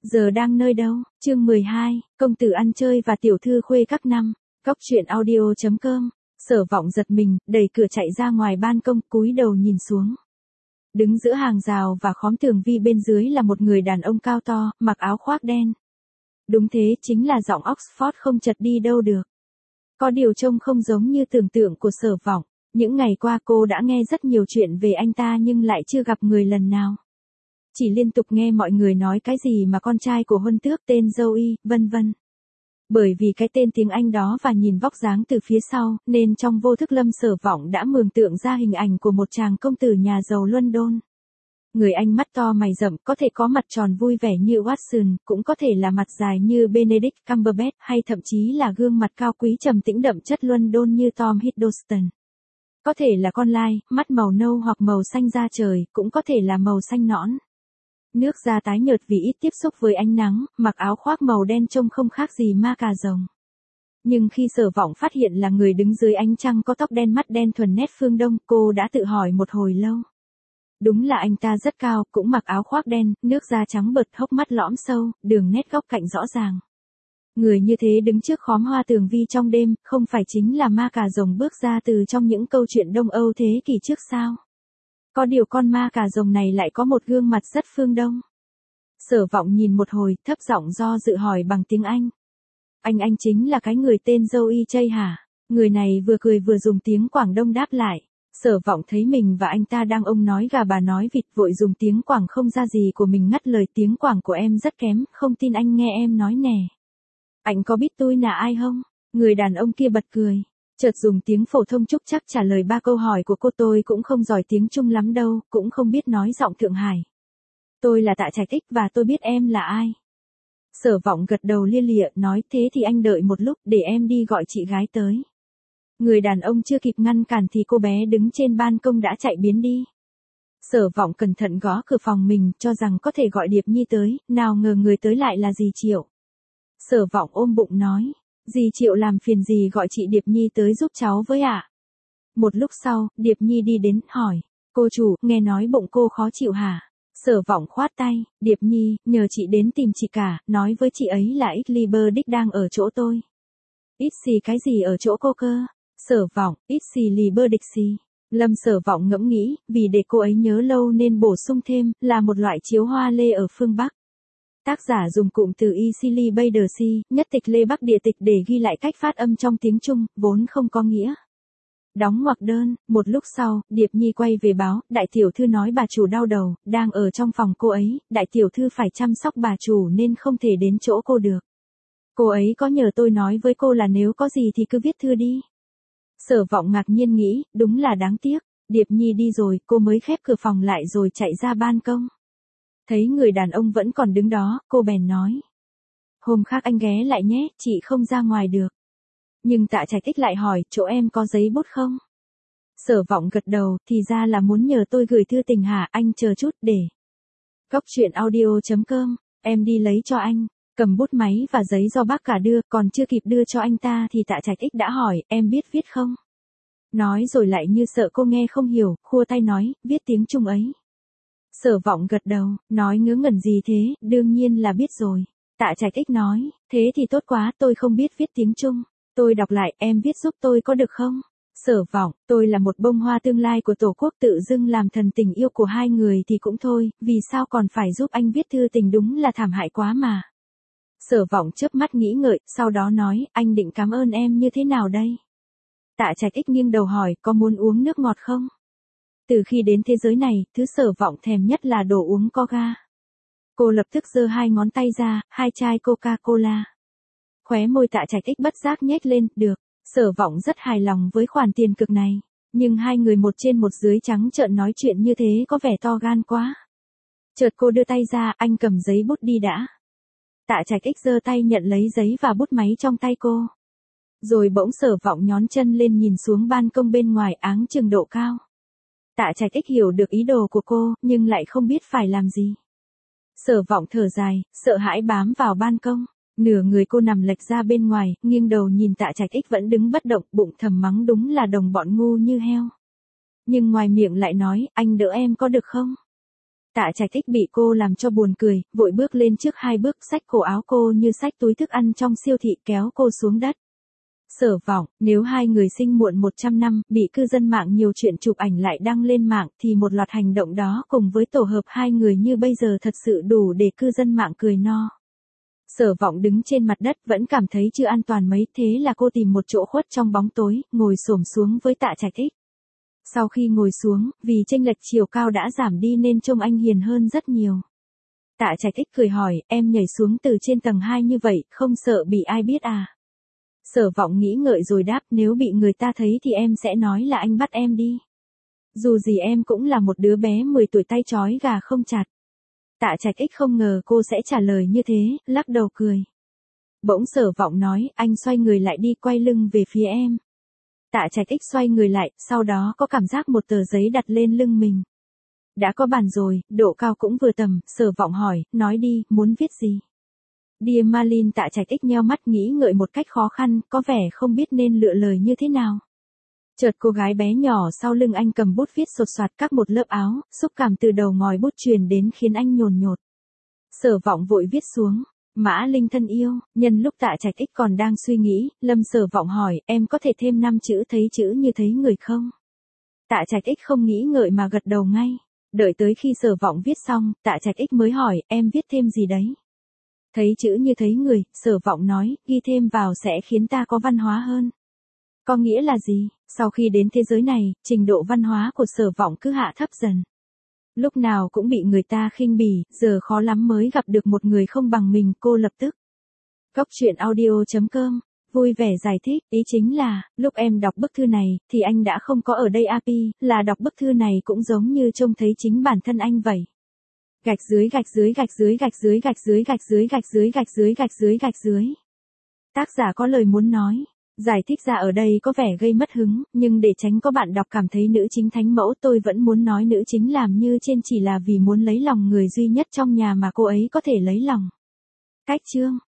Giờ đang nơi đâu? Chương 12, công tử ăn chơi và tiểu thư khuê các năm. Góc truyện audio.com. Sở Vọng giật mình, đẩy cửa chạy ra ngoài ban công, cúi đầu nhìn xuống. Đứng giữa hàng rào và khóm tường vi bên dưới là một người đàn ông cao to, mặc áo khoác đen. Đúng thế, chính là giọng Oxford không chật đi đâu được. Có điều trông không giống như tưởng tượng của Sở Vọng. Những ngày qua cô đã nghe rất nhiều chuyện về anh ta nhưng lại chưa gặp người lần nào. Chỉ liên tục nghe mọi người nói cái gì mà con trai của huân tước tên Joey, vân vân. Bởi vì cái tên tiếng Anh đó và nhìn vóc dáng từ phía sau, nên trong vô thức Lâm Sở Vọng đã mường tượng ra hình ảnh của một chàng công tử nhà giàu London. Người Anh mắt to mày rậm, có thể có mặt tròn vui vẻ như Watson, cũng có thể là mặt dài như Benedict Cumberbatch, hay thậm chí là gương mặt cao quý trầm tĩnh đậm chất London như Tom Hiddleston. Có thể là con lai, mắt màu nâu hoặc màu xanh da trời, cũng có thể là màu xanh nõn. Nước da tái nhợt vì ít tiếp xúc với ánh nắng, mặc áo khoác màu đen trông không khác gì ma cà rồng. Nhưng khi Sở Vọng phát hiện là người đứng dưới ánh trăng có tóc đen mắt đen thuần nét phương Đông, cô đã tự hỏi một hồi lâu. Đúng là anh ta rất cao, cũng mặc áo khoác đen, nước da trắng bợt, hốc mắt lõm sâu, đường nét góc cạnh rõ ràng. Người như thế đứng trước khóm hoa tường vi trong đêm, không phải chính là ma cà rồng bước ra từ trong những câu chuyện Đông Âu thế kỷ trước sao? Có điều con ma cà rồng này lại có một gương mặt rất phương Đông. Sở Vọng nhìn một hồi, thấp giọng do dự hỏi bằng tiếng Anh. Anh chính là cái người tên Joey Chay hả? Người này vừa cười vừa dùng tiếng Quảng Đông đáp lại. Sở Vọng thấy mình và anh ta đang ông nói gà bà nói vịt, vội dùng tiếng Quảng không ra gì của mình ngắt lời. Tiếng Quảng của em rất kém, không tin anh nghe em nói nè. Anh có biết tôi là ai không? Người đàn ông kia bật cười. Chợt dùng tiếng phổ thông trúc chắc trả lời 3 câu hỏi của cô. Tôi cũng không giỏi tiếng Trung lắm đâu, cũng không biết nói giọng Thượng Hải. Tôi là Tạ Trạch Ích và tôi biết em là ai. Sở Vọng gật đầu lia lịa, nói thế thì anh đợi một lúc để em đi gọi chị gái tới. Người đàn ông chưa kịp ngăn cản thì cô bé đứng trên ban công đã chạy biến đi. Sở Vọng cẩn thận gõ cửa phòng mình, cho rằng có thể gọi Điệp Nhi tới, nào ngờ người tới lại là dì Triệu. Sở Vọng ôm bụng nói. Dì Triệu làm phiền dì gọi chị Điệp Nhi tới giúp cháu với ạ. Một lúc sau, Điệp Nhi đi đến, hỏi. Cô chủ, nghe nói bụng cô khó chịu hả? Sở Vọng khoát tay. Điệp Nhi, nhờ chị đến tìm chị cả, nói với chị ấy là Ixliber Dick đang ở chỗ tôi. Ít xì cái gì ở chỗ cô cơ? Sở Vọng, ít xì Liber Dick xì. Lâm Sở Vọng ngẫm nghĩ, vì để cô ấy nhớ lâu nên bổ sung thêm, là một loại chiếu hoa lê ở phương Bắc. Tác giả dùng cụm từ Easily Bader C, nhất tịch Lê Bắc địa tịch để ghi lại cách phát âm trong tiếng Trung, vốn không có nghĩa. Đóng ngoặc đơn, một lúc sau, Điệp Nhi quay về báo, đại tiểu thư nói bà chủ đau đầu, đang ở trong phòng cô ấy, đại tiểu thư phải chăm sóc bà chủ nên không thể đến chỗ cô được. Cô ấy có nhờ tôi nói với cô là nếu có gì thì cứ viết thư đi. Sở Vọng ngạc nhiên nghĩ, đúng là đáng tiếc, Điệp Nhi đi rồi, cô mới khép cửa phòng lại rồi chạy ra ban công. Thấy người đàn ông vẫn còn đứng đó, cô bèn nói. Hôm khác anh ghé lại nhé, chị không ra ngoài được. Nhưng Tạ Trạch Ích lại hỏi, chỗ em có giấy bút không? Sở Vọng gật đầu, thì ra là muốn nhờ tôi gửi thư tình hả, anh chờ chút để. Góc truyện audio.com, em đi lấy cho anh. Cầm bút máy và giấy do bác cả đưa, còn chưa kịp đưa cho anh ta thì Tạ Trạch Ích đã hỏi, em biết viết không? Nói rồi lại như sợ cô nghe không hiểu, khua tay nói, viết tiếng Trung ấy. Sở Vọng gật đầu, nói ngớ ngẩn gì thế, đương nhiên là biết rồi. Tạ Trạch Ích nói, thế thì tốt quá, tôi không biết viết tiếng Trung. Tôi đọc lại, em viết giúp tôi có được không? Sở Vọng, tôi là một bông hoa tương lai của Tổ quốc, tự dưng làm thần tình yêu của hai người thì cũng thôi, vì sao còn phải giúp anh viết thư tình, đúng là thảm hại quá mà. Sở Vọng chớp mắt nghĩ ngợi, sau đó nói, anh định cảm ơn em như thế nào đây? Tạ Trạch Ích nghiêng đầu hỏi, có muốn uống nước ngọt không? Từ khi đến thế giới này, thứ Sở Vọng thèm nhất là đồ uống coca. Cô lập tức giơ 2 ngón tay ra, 2 chai Coca-Cola. Khóe môi Tạ Trạch Ích bất giác nhếch lên, được. Sở Vọng rất hài lòng với khoản tiền cực này. Nhưng hai người một trên một dưới trắng trợn nói chuyện như thế có vẻ to gan quá. Chợt cô đưa tay ra, anh cầm giấy bút đi đã. Tạ Trạch Ích giơ tay nhận lấy giấy và bút máy trong tay cô. Rồi bỗng Sở Vọng nhón chân lên nhìn xuống ban công bên ngoài áng chừng độ cao. Tạ Trạch Ích hiểu được ý đồ của cô, nhưng lại không biết phải làm gì. Sở Vọng thở dài, sợ hãi bám vào ban công. Nửa người cô nằm lệch ra bên ngoài, nghiêng đầu nhìn Tạ Trạch Ích vẫn đứng bất động, bụng thầm mắng đúng là đồng bọn ngu như heo. Nhưng ngoài miệng lại nói, anh đỡ em có được không? Tạ Trạch Tích bị cô làm cho buồn cười, vội bước lên trước 2 bước, xách cổ áo cô như xách túi thức ăn trong siêu thị, kéo cô xuống đất. Sở Vọng, nếu hai người sinh muộn 100 năm, bị cư dân mạng nhiều chuyện chụp ảnh lại đăng lên mạng thì một loạt hành động đó cùng với tổ hợp hai người như bây giờ thật sự đủ để cư dân mạng cười no. Sở Vọng đứng trên mặt đất vẫn cảm thấy chưa an toàn mấy, thế là cô tìm một chỗ khuất trong bóng tối, ngồi xổm xuống với Tạ Trạch Tích. Sau khi ngồi xuống, vì chênh lệch chiều cao đã giảm đi nên trông anh hiền hơn rất nhiều. Tạ Trạch Tích cười hỏi, em nhảy xuống từ trên tầng 2 như vậy, không sợ bị ai biết à? Sở Vọng nghĩ ngợi rồi đáp, nếu bị người ta thấy thì em sẽ nói là anh bắt em đi. Dù gì em cũng là một đứa bé 10 tuổi tay trói gà không chặt. Tạ Trạch Tích không ngờ cô sẽ trả lời như thế, lắc đầu cười. Bỗng Sở Vọng nói, anh xoay người lại đi, quay lưng về phía em. Tạ Trạch Tích xoay người lại, sau đó có cảm giác một tờ giấy đặt lên lưng mình. Đã có bàn rồi, độ cao cũng vừa tầm, Sở Vọng hỏi, nói đi, muốn viết gì? Dear Marlene. Tạ Trạch Tích nheo mắt nghĩ ngợi một cách khó khăn, có vẻ không biết nên lựa lời như thế nào. Chợt cô gái bé nhỏ sau lưng anh cầm bút viết sột soạt các một lớp áo, xúc cảm từ đầu ngòi bút truyền đến khiến anh nhồn nhột. Sở Vọng vội viết xuống, Mã Linh thân yêu. Nhân lúc Tạ Trạch Tích còn đang suy nghĩ, Lâm Sở Vọng hỏi, em có thể thêm 5 chữ thấy chữ như thấy người không? Tạ Trạch Tích không nghĩ ngợi mà gật đầu ngay. Đợi tới khi Sở Vọng viết xong, Tạ Trạch Tích mới hỏi, em viết thêm gì đấy? Thấy chữ như thấy người, Sở Vọng nói, ghi thêm vào sẽ khiến ta có văn hóa hơn. Có nghĩa là gì? Sau khi đến thế giới này, trình độ văn hóa của Sở Vọng cứ hạ thấp dần. Lúc nào cũng bị người ta khinh bỉ, giờ khó lắm mới gặp được một người không bằng mình, cô lập tức. Góc truyện audio.com, vui vẻ giải thích, ý chính là, lúc em đọc bức thư này, thì anh đã không có ở đây Api, là đọc bức thư này cũng giống như trông thấy chính bản thân anh vậy. Gạch dưới gạch dưới gạch dưới gạch dưới gạch dưới gạch dưới gạch dưới gạch dưới gạch dưới gạch dưới. Tác giả có lời muốn nói. Giải thích ra ở đây có vẻ gây mất hứng, nhưng để tránh có bạn đọc cảm thấy nữ chính thánh mẫu, tôi vẫn muốn nói nữ chính làm như trên chỉ là vì muốn lấy lòng người duy nhất trong nhà mà cô ấy có thể lấy lòng. Cách chương